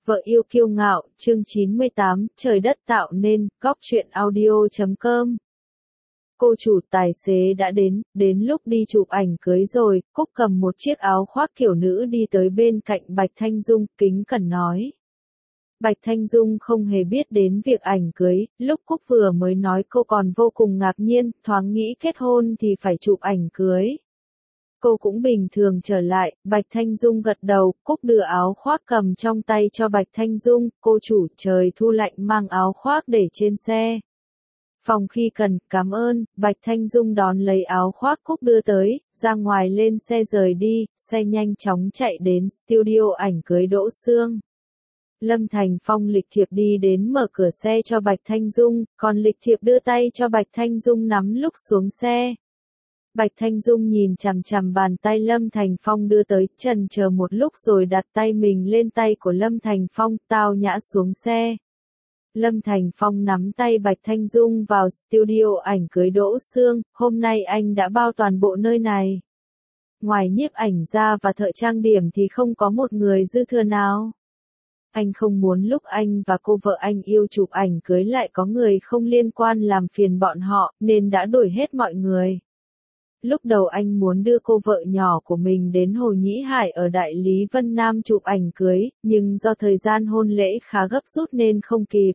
Vợ yêu kiêu ngạo, chương 98, trời đất tạo nên, góc truyện audio.com. Cô chủ tài xế đã đến lúc đi chụp ảnh cưới rồi, Cúc cầm một chiếc áo khoác kiểu nữ đi tới bên cạnh Bạch Thanh Dung, kính cẩn nói. Bạch Thanh Dung không hề biết đến việc ảnh cưới, lúc Cúc vừa mới nói cô còn vô cùng ngạc nhiên, thoáng nghĩ kết hôn thì phải chụp ảnh cưới. Cô cũng bình thường trở lại, Bạch Thanh Dung gật đầu, Cúc đưa áo khoác cầm trong tay cho Bạch Thanh Dung, cô chủ trời thu lạnh mang áo khoác để trên xe. Phòng khi cần, cảm ơn, Bạch Thanh Dung đón lấy áo khoác Cúc đưa tới, ra ngoài lên xe rời đi, xe nhanh chóng chạy đến studio ảnh cưới Đỗ Sương. Lâm Thành Phong lịch thiệp đi đến mở cửa xe cho Bạch Thanh Dung, còn lịch thiệp đưa tay cho Bạch Thanh Dung nắm lúc xuống xe. Bạch Thanh Dung nhìn chằm chằm bàn tay Lâm Thành Phong đưa tới, chần chờ một lúc rồi đặt tay mình lên tay của Lâm Thành Phong, tao nhã xuống xe. Lâm Thành Phong nắm tay Bạch Thanh Dung vào studio ảnh cưới Đỗ Sương, hôm nay anh đã bao toàn bộ nơi này. Ngoài nhiếp ảnh gia và thợ trang điểm thì không có một người dư thừa nào. Anh không muốn lúc anh và cô vợ anh yêu chụp ảnh cưới lại có người không liên quan làm phiền bọn họ, nên đã đuổi hết mọi người. Lúc đầu anh muốn đưa cô vợ nhỏ của mình đến Hồ Nhĩ Hải ở Đại Lý Vân Nam chụp ảnh cưới, nhưng do thời gian hôn lễ khá gấp rút nên không kịp.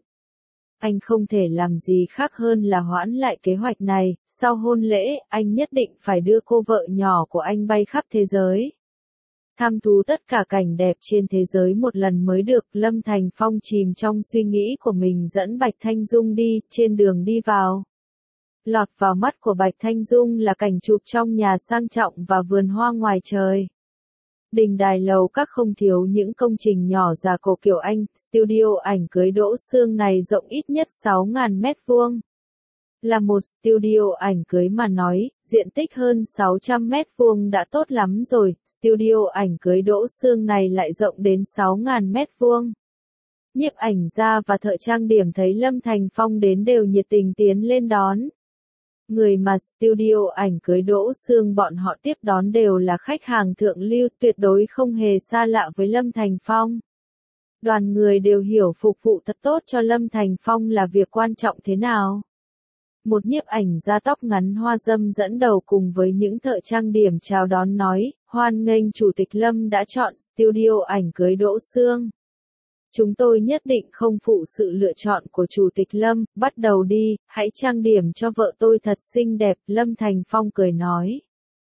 Anh không thể làm gì khác hơn là hoãn lại kế hoạch này, sau hôn lễ, anh nhất định phải đưa cô vợ nhỏ của anh bay khắp thế giới. Tham thú tất cả cảnh đẹp trên thế giới một lần mới được, Lâm Thành Phong chìm trong suy nghĩ của mình dẫn Bạch Thanh Dung đi, trên đường đi vào. Lọt vào mắt của Bạch Thanh Dung là cảnh chụp trong nhà sang trọng và vườn hoa ngoài trời. Đình đài lầu các không thiếu những công trình nhỏ già cổ kiểu Anh, studio ảnh cưới Đỗ Sương này rộng ít nhất 6.000 mét vuông. Là một studio ảnh cưới mà nói, diện tích hơn 600 mét vuông đã tốt lắm rồi, studio ảnh cưới Đỗ Sương này lại rộng đến 6.000 mét vuông. Nhiếp ảnh gia và thợ trang điểm thấy Lâm Thành Phong đến đều nhiệt tình tiến lên đón. Người mà studio ảnh cưới Đỗ Sương bọn họ tiếp đón đều là khách hàng thượng lưu, tuyệt đối không hề xa lạ với Lâm Thành Phong. Đoàn người đều hiểu phục vụ thật tốt cho Lâm Thành Phong là việc quan trọng thế nào. Một nhiếp ảnh gia tóc ngắn hoa râm dẫn đầu cùng với những thợ trang điểm chào đón nói, hoan nghênh Chủ tịch Lâm đã chọn studio ảnh cưới Đỗ Sương. Chúng tôi nhất định không phụ sự lựa chọn của Chủ tịch Lâm, bắt đầu đi, hãy trang điểm cho vợ tôi thật xinh đẹp, Lâm Thành Phong cười nói.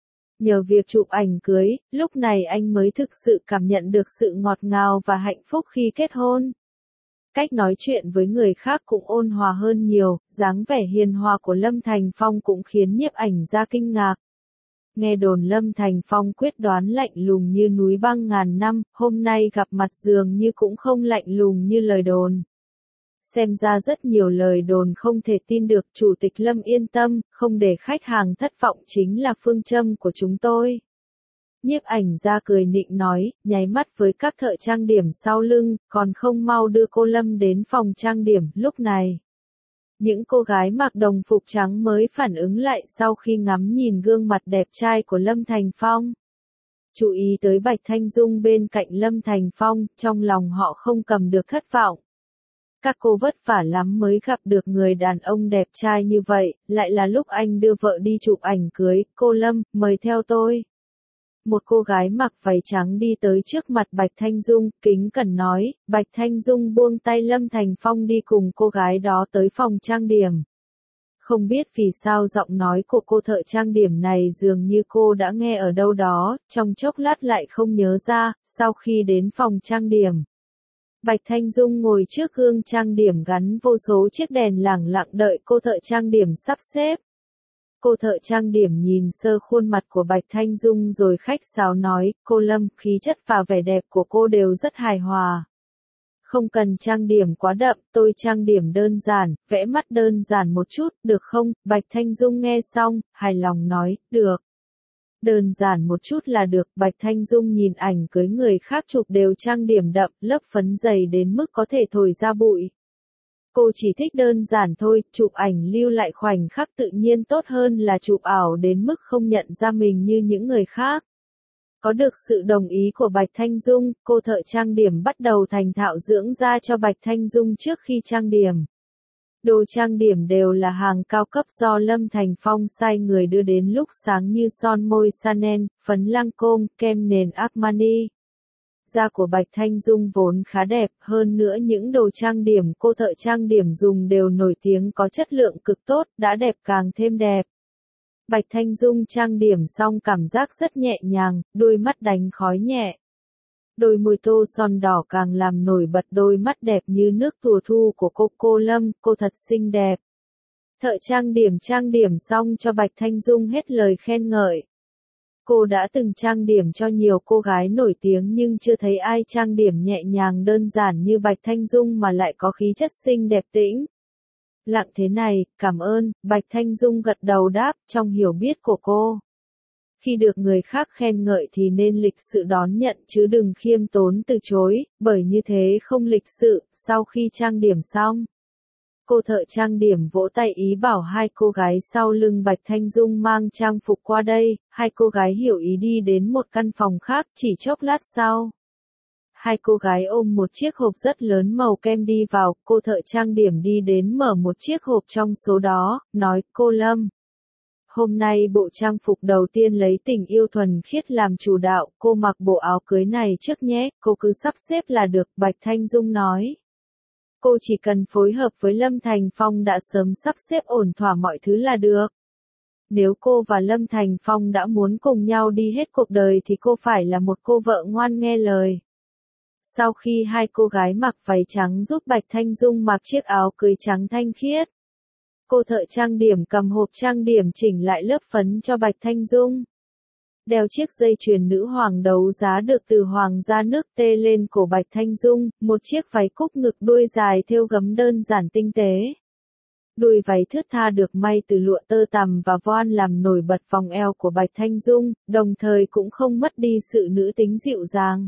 Nhờ việc chụp ảnh cưới, lúc này anh mới thực sự cảm nhận được sự ngọt ngào và hạnh phúc khi kết hôn. Cách nói chuyện với người khác cũng ôn hòa hơn nhiều, dáng vẻ hiền hòa của Lâm Thành Phong cũng khiến nhiếp ảnh gia kinh ngạc. Nghe đồn Lâm Thành Phong quyết đoán lạnh lùng như núi băng ngàn năm, hôm nay gặp mặt dường như cũng không lạnh lùng như lời đồn. Xem ra rất nhiều lời đồn không thể tin được, Chủ tịch Lâm yên tâm, không để khách hàng thất vọng chính là phương châm của chúng tôi. Nhiếp ảnh gia cười nịnh nói, nháy mắt với các thợ trang điểm sau lưng, còn không mau đưa cô Lâm đến phòng trang điểm, lúc này. Những cô gái mặc đồng phục trắng mới phản ứng lại sau khi ngắm nhìn gương mặt đẹp trai của Lâm Thành Phong. Chú ý tới Bạch Thanh Dung bên cạnh Lâm Thành Phong, trong lòng họ không cầm được thất vọng. Các cô vất vả lắm mới gặp được người đàn ông đẹp trai như vậy, lại là lúc anh đưa vợ đi chụp ảnh cưới, cô Lâm, mời theo tôi. Một cô gái mặc váy trắng đi tới trước mặt Bạch Thanh Dung, kính cẩn nói, Bạch Thanh Dung buông tay Lâm Thành Phong đi cùng cô gái đó tới phòng trang điểm. Không biết vì sao giọng nói của cô thợ trang điểm này dường như cô đã nghe ở đâu đó, trong chốc lát lại không nhớ ra, sau khi đến phòng trang điểm. Bạch Thanh Dung ngồi trước gương trang điểm gắn vô số chiếc đèn lẳng lặng đợi cô thợ trang điểm sắp xếp. Cô thợ trang điểm nhìn sơ khuôn mặt của Bạch Thanh Dung rồi khách sáo nói, cô Lâm, khí chất và vẻ đẹp của cô đều rất hài hòa. Không cần trang điểm quá đậm, tôi trang điểm đơn giản, vẽ mắt đơn giản một chút, được không? Bạch Thanh Dung nghe xong, hài lòng nói, được. Đơn giản một chút là được, Bạch Thanh Dung nhìn ảnh cưới người khác chụp đều trang điểm đậm, lớp phấn dày đến mức có thể thổi ra bụi. Cô chỉ thích đơn giản thôi, chụp ảnh lưu lại khoảnh khắc tự nhiên tốt hơn là chụp ảo đến mức không nhận ra mình như những người khác. Có được sự đồng ý của Bạch Thanh Dung, cô thợ trang điểm bắt đầu thành thạo dưỡng da cho Bạch Thanh Dung trước khi trang điểm. Đồ trang điểm đều là hàng cao cấp do Lâm Thành Phong sai người đưa đến lúc sáng như son môi Chanel, phấn Lancôme, kem nền Armani. Da của Bạch Thanh Dung vốn khá đẹp, hơn nữa những đồ trang điểm cô thợ trang điểm dùng đều nổi tiếng có chất lượng cực tốt, đã đẹp càng thêm đẹp. Bạch Thanh Dung trang điểm xong cảm giác rất nhẹ nhàng, đôi mắt đánh khói nhẹ. Đôi môi tô son đỏ càng làm nổi bật đôi mắt đẹp như nước mùa thu của cô Lâm, cô thật xinh đẹp. Thợ trang điểm xong cho Bạch Thanh Dung hết lời khen ngợi. Cô đã từng trang điểm cho nhiều cô gái nổi tiếng nhưng chưa thấy ai trang điểm nhẹ nhàng đơn giản như Bạch Thanh Dung mà lại có khí chất xinh đẹp tĩnh. Lặng thế này, cảm ơn, Bạch Thanh Dung gật đầu đáp, trong hiểu biết của cô. Khi được người khác khen ngợi thì nên lịch sự đón nhận chứ đừng khiêm tốn từ chối, bởi như thế không lịch sự. Sau khi trang điểm xong, cô thợ trang điểm vỗ tay ý bảo hai cô gái sau lưng Bạch Thanh Dung mang trang phục qua đây, hai cô gái hiểu ý đi đến một căn phòng khác chỉ chốc lát sau. Hai cô gái ôm một chiếc hộp rất lớn màu kem đi vào, cô thợ trang điểm đi đến mở một chiếc hộp trong số đó, nói, cô Lâm. Hôm nay bộ trang phục đầu tiên lấy tình yêu thuần khiết làm chủ đạo, cô mặc bộ áo cưới này trước nhé, cô cứ sắp xếp là được, Bạch Thanh Dung nói. Cô chỉ cần phối hợp với Lâm Thành Phong đã sớm sắp xếp ổn thỏa mọi thứ là được. Nếu cô và Lâm Thành Phong đã muốn cùng nhau đi hết cuộc đời thì cô phải là một cô vợ ngoan nghe lời. Sau khi hai cô gái mặc váy trắng giúp Bạch Thanh Dung mặc chiếc áo cưới trắng thanh khiết, cô thợ trang điểm cầm hộp trang điểm chỉnh lại lớp phấn cho Bạch Thanh Dung. Đeo chiếc dây chuyền nữ hoàng đấu giá được từ hoàng gia nước Tê lên cổ Bạch Thanh Dung, một chiếc váy cúc ngực đuôi dài thêu gấm đơn giản tinh tế. Đuôi váy thướt tha được may từ lụa tơ tằm và voan làm nổi bật vòng eo của Bạch Thanh Dung, đồng thời cũng không mất đi sự nữ tính dịu dàng.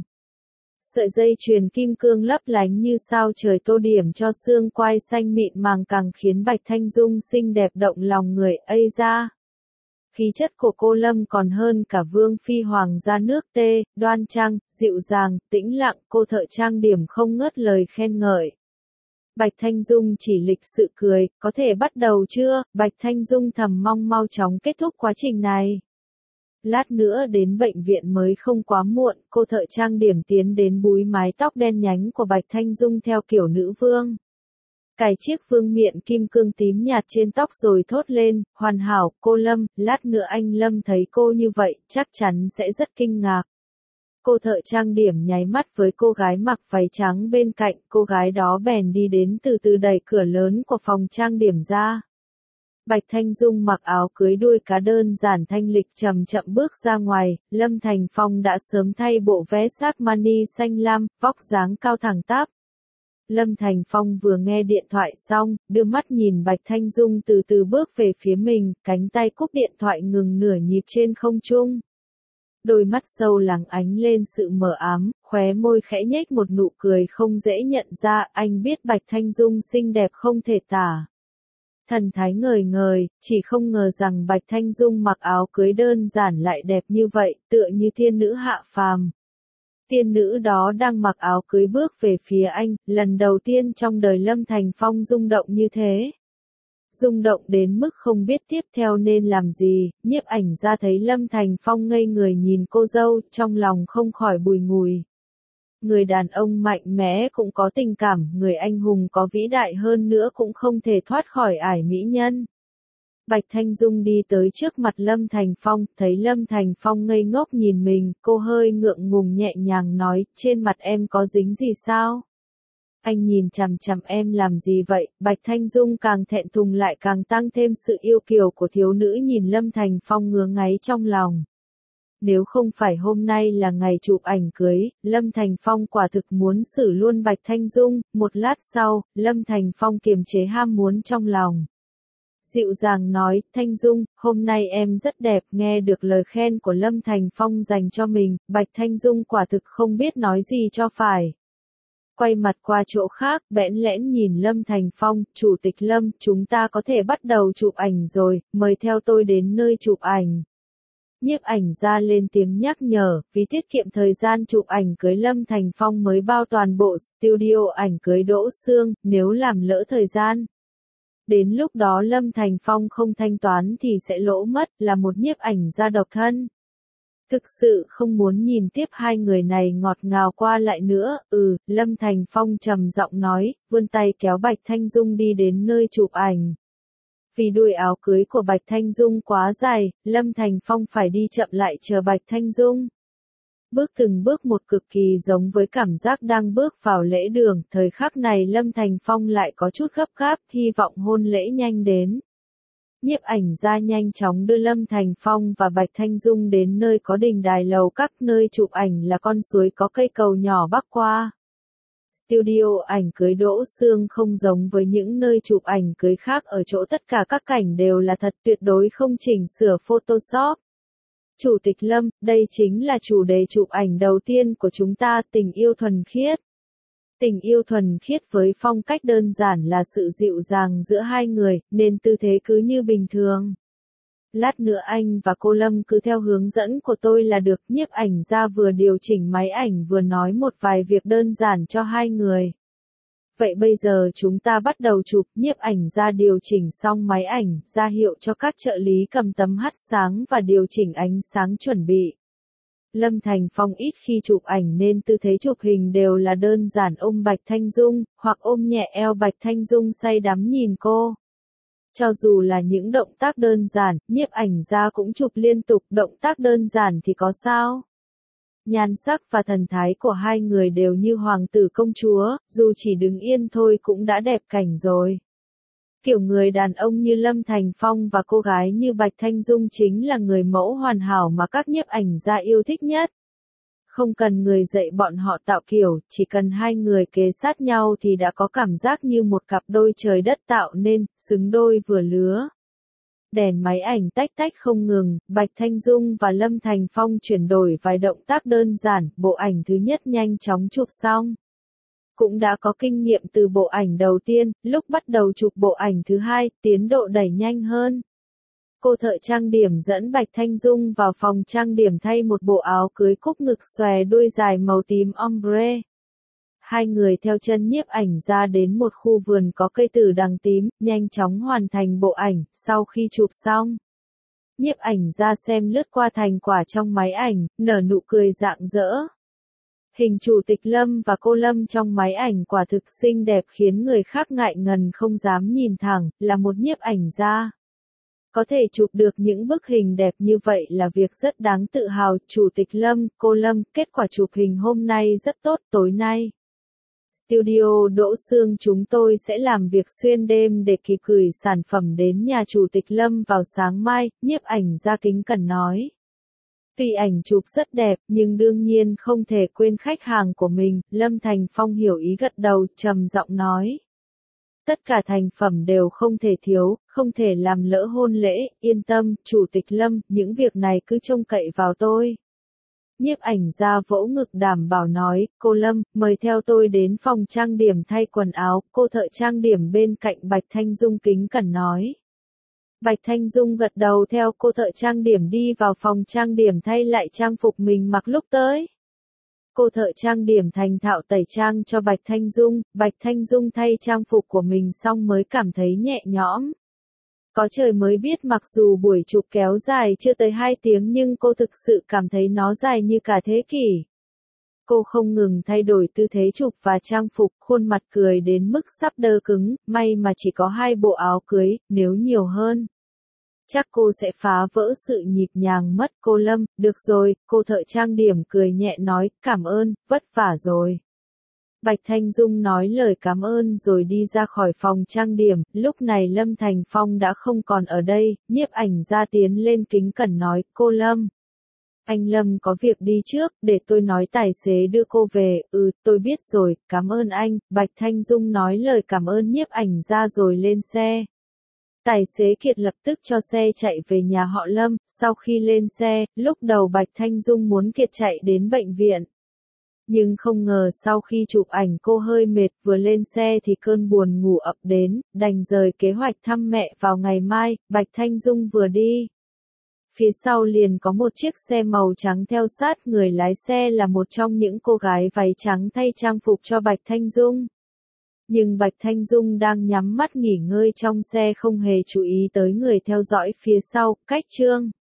Sợi dây chuyền kim cương lấp lánh như sao trời tô điểm cho xương quai xanh mịn màng càng khiến Bạch Thanh Dung xinh đẹp động lòng người. Ây da! Khí chất của cô Lâm còn hơn cả vương phi hoàng gia nước Tê, đoan trang, dịu dàng, tĩnh lặng, cô thợ trang điểm không ngớt lời khen ngợi. Bạch Thanh Dung chỉ lịch sự cười, có thể bắt đầu chưa? Bạch Thanh Dung thầm mong mau chóng kết thúc quá trình này. Lát nữa đến bệnh viện mới không quá muộn, cô thợ trang điểm tiến đến búi mái tóc đen nhánh của Bạch Thanh Dung theo kiểu nữ vương. Cài chiếc vương miện kim cương tím nhạt trên tóc rồi thốt lên, hoàn hảo, cô Lâm, lát nữa anh Lâm thấy cô như vậy, chắc chắn sẽ rất kinh ngạc. Cô thợ trang điểm nháy mắt với cô gái mặc váy trắng bên cạnh, cô gái đó bèn đi đến từ từ đẩy cửa lớn của phòng trang điểm ra. Bạch Thanh Dung mặc áo cưới đuôi cá đơn giản thanh lịch chậm chậm bước ra ngoài, Lâm Thành Phong đã sớm thay bộ vest Armani xanh lam, vóc dáng cao thẳng tắp. Lâm Thành Phong vừa nghe điện thoại xong, đưa mắt nhìn Bạch Thanh Dung từ từ bước về phía mình, cánh tay cúp điện thoại ngừng nửa nhịp trên không trung. Đôi mắt sâu lắng ánh lên sự mờ ám, khóe môi khẽ nhếch một nụ cười không dễ nhận ra, anh biết Bạch Thanh Dung xinh đẹp không thể tả. Thần thái ngời ngời, chỉ không ngờ rằng Bạch Thanh Dung mặc áo cưới đơn giản lại đẹp như vậy, tựa như tiên nữ hạ phàm. Tiên nữ đó đang mặc áo cưới bước về phía anh, lần đầu tiên trong đời Lâm Thành Phong rung động như thế. Rung động đến mức không biết tiếp theo nên làm gì, nhiếp ảnh ra thấy Lâm Thành Phong ngây người nhìn cô dâu, trong lòng không khỏi bùi ngùi. Người đàn ông mạnh mẽ cũng có tình cảm, người anh hùng có vĩ đại hơn nữa cũng không thể thoát khỏi ải mỹ nhân. Bạch Thanh Dung đi tới trước mặt Lâm Thành Phong, thấy Lâm Thành Phong ngây ngốc nhìn mình, cô hơi ngượng ngùng nhẹ nhàng nói, trên mặt em có dính gì sao? Anh nhìn chằm chằm em làm gì vậy? Bạch Thanh Dung càng thẹn thùng lại càng tăng thêm sự yêu kiều của thiếu nữ nhìn Lâm Thành Phong ngứa ngáy trong lòng. Nếu không phải hôm nay là ngày chụp ảnh cưới, Lâm Thành Phong quả thực muốn xử luôn Bạch Thanh Dung. Một lát sau, Lâm Thành Phong kiềm chế ham muốn trong lòng. Dịu dàng nói, Thanh Dung, hôm nay em rất đẹp. Nghe được lời khen của Lâm Thành Phong dành cho mình, Bạch Thanh Dung quả thực không biết nói gì cho phải. Quay mặt qua chỗ khác, bẽn lẽn nhìn Lâm Thành Phong, Chủ tịch Lâm, chúng ta có thể bắt đầu chụp ảnh rồi, mời theo tôi đến nơi chụp ảnh. Nhiếp ảnh gia lên tiếng nhắc nhở, vì tiết kiệm thời gian chụp ảnh cưới Lâm Thành Phong mới bao toàn bộ studio ảnh cưới Đỗ Sương, nếu làm lỡ thời gian. Đến lúc đó Lâm Thành Phong không thanh toán thì sẽ lỗ mất, là một nhiếp ảnh gia độc thân. Thực sự không muốn nhìn tiếp hai người này ngọt ngào qua lại nữa, Lâm Thành Phong trầm giọng nói, vươn tay kéo Bạch Thanh Dung đi đến nơi chụp ảnh. Vì đuôi áo cưới của Bạch Thanh Dung quá dài, Lâm Thành Phong phải đi chậm lại chờ Bạch Thanh Dung. Bước từng bước một cực kỳ giống với cảm giác đang bước vào lễ đường, thời khắc này Lâm Thành Phong lại có chút gấp gáp, hy vọng hôn lễ nhanh đến. Nhiếp ảnh gia nhanh chóng đưa Lâm Thành Phong và Bạch Thanh Dung đến nơi có đình đài lầu các, nơi chụp ảnh là con suối có cây cầu nhỏ bắc qua. Studio ảnh cưới Đỗ Sương không giống với những nơi chụp ảnh cưới khác ở chỗ tất cả các cảnh đều là thật, tuyệt đối không chỉnh sửa Photoshop. Chủ tịch Lâm, đây chính là chủ đề chụp ảnh đầu tiên của chúng ta, tình yêu thuần khiết. Tình yêu thuần khiết với phong cách đơn giản là sự dịu dàng giữa hai người, nên tư thế cứ như bình thường. Lát nữa anh và cô Lâm cứ theo hướng dẫn của tôi là được. Nhiếp ảnh gia vừa điều chỉnh máy ảnh vừa nói một vài việc đơn giản cho hai người. Vậy bây giờ chúng ta bắt đầu chụp. Nhiếp ảnh gia điều chỉnh xong máy ảnh, ra hiệu cho các trợ lý cầm tấm hắt sáng và điều chỉnh ánh sáng chuẩn bị. Lâm Thành Phong ít khi chụp ảnh nên tư thế chụp hình đều là đơn giản, ôm Bạch Thanh Dung, hoặc ôm nhẹ eo Bạch Thanh Dung say đắm nhìn cô. Cho dù là những động tác đơn giản, nhiếp ảnh gia cũng chụp liên tục, động tác đơn giản thì có sao? Nhan sắc và thần thái của hai người đều như hoàng tử công chúa, dù chỉ đứng yên thôi cũng đã đẹp cảnh rồi. Kiểu người đàn ông như Lâm Thành Phong và cô gái như Bạch Thanh Dung chính là người mẫu hoàn hảo mà các nhiếp ảnh gia yêu thích nhất. Không cần người dạy bọn họ tạo kiểu, chỉ cần hai người kề sát nhau thì đã có cảm giác như một cặp đôi trời đất tạo nên, xứng đôi vừa lứa. Đèn máy ảnh tách tách không ngừng, Bạch Thanh Dung và Lâm Thành Phong chuyển đổi vài động tác đơn giản, bộ ảnh thứ nhất nhanh chóng chụp xong. Cũng đã có kinh nghiệm từ bộ ảnh đầu tiên, lúc bắt đầu chụp bộ ảnh thứ hai, tiến độ đẩy nhanh hơn. Cô thợ trang điểm dẫn Bạch Thanh Dung vào phòng trang điểm thay một bộ áo cưới cúc ngực xòe đuôi dài màu tím ombre. Hai người theo chân nhiếp ảnh ra đến một khu vườn có cây tử đằng tím, nhanh chóng hoàn thành bộ ảnh. Sau khi chụp xong, nhiếp ảnh ra xem lướt qua thành quả trong máy ảnh, nở nụ cười rạng rỡ. Hình chủ tịch Lâm và cô Lâm trong máy ảnh quả thực xinh đẹp khiến người khác ngại ngần không dám nhìn thẳng, là một nhiếp ảnh gia. Có thể chụp được những bức hình đẹp như vậy là việc rất đáng tự hào. Chủ tịch Lâm, cô Lâm, kết quả chụp hình hôm nay rất tốt. Tối nay, studio Đỗ Sương chúng tôi sẽ làm việc xuyên đêm để kịp gửi sản phẩm đến nhà chủ tịch Lâm vào sáng mai, nhiếp ảnh gia kính cẩn nói. Tuy ảnh chụp rất đẹp, nhưng đương nhiên không thể quên khách hàng của mình. Lâm Thành Phong hiểu ý gật đầu, trầm giọng nói. Tất cả thành phẩm đều không thể thiếu, không thể làm lỡ hôn lễ, yên tâm, chủ tịch Lâm, những việc này cứ trông cậy vào tôi. Nhiếp ảnh gia vỗ ngực đảm bảo nói, cô Lâm, mời theo tôi đến phòng trang điểm thay quần áo. Cô thợ trang điểm bên cạnh Bạch Thanh Dung kính cẩn nói. Bạch Thanh Dung gật đầu theo cô thợ trang điểm đi vào phòng trang điểm thay lại trang phục mình mặc lúc tới. Cô thợ trang điểm thành thạo tẩy trang cho Bạch Thanh Dung thay trang phục của mình xong mới cảm thấy nhẹ nhõm. Có trời mới biết mặc dù buổi chụp kéo dài chưa tới 2 tiếng nhưng cô thực sự cảm thấy nó dài như cả thế kỷ. Cô không ngừng thay đổi tư thế chụp và trang phục, khuôn mặt cười đến mức sắp đơ cứng, may mà chỉ có 2 bộ áo cưới, nếu nhiều hơn. Chắc cô sẽ phá vỡ sự nhịp nhàng mất. Cô Lâm, được rồi, cô thợ trang điểm cười nhẹ nói, cảm ơn, vất vả rồi. Bạch Thanh Dung nói lời cảm ơn rồi đi ra khỏi phòng trang điểm, lúc này Lâm Thành Phong đã không còn ở đây, nhiếp ảnh gia tiến lên kính cẩn nói, cô Lâm. Anh Lâm có việc đi trước, để tôi nói tài xế đưa cô về. Tôi biết rồi, cảm ơn anh. Bạch Thanh Dung nói lời cảm ơn nhiếp ảnh gia rồi lên xe. Tài xế Kiệt lập tức cho xe chạy về nhà họ Lâm. Sau khi lên xe, lúc đầu Bạch Thanh Dung muốn Kiệt chạy đến bệnh viện. Nhưng không ngờ sau khi chụp ảnh cô hơi mệt, vừa lên xe thì cơn buồn ngủ ập đến, đành rời kế hoạch thăm mẹ vào ngày mai. Bạch Thanh Dung vừa đi phía sau liền có một chiếc xe màu trắng theo sát, người lái xe là một trong những cô gái váy trắng thay trang phục cho Bạch Thanh Dung. Nhưng Bạch Thanh Dung đang nhắm mắt nghỉ ngơi trong xe không hề chú ý tới người theo dõi phía sau, cách Trương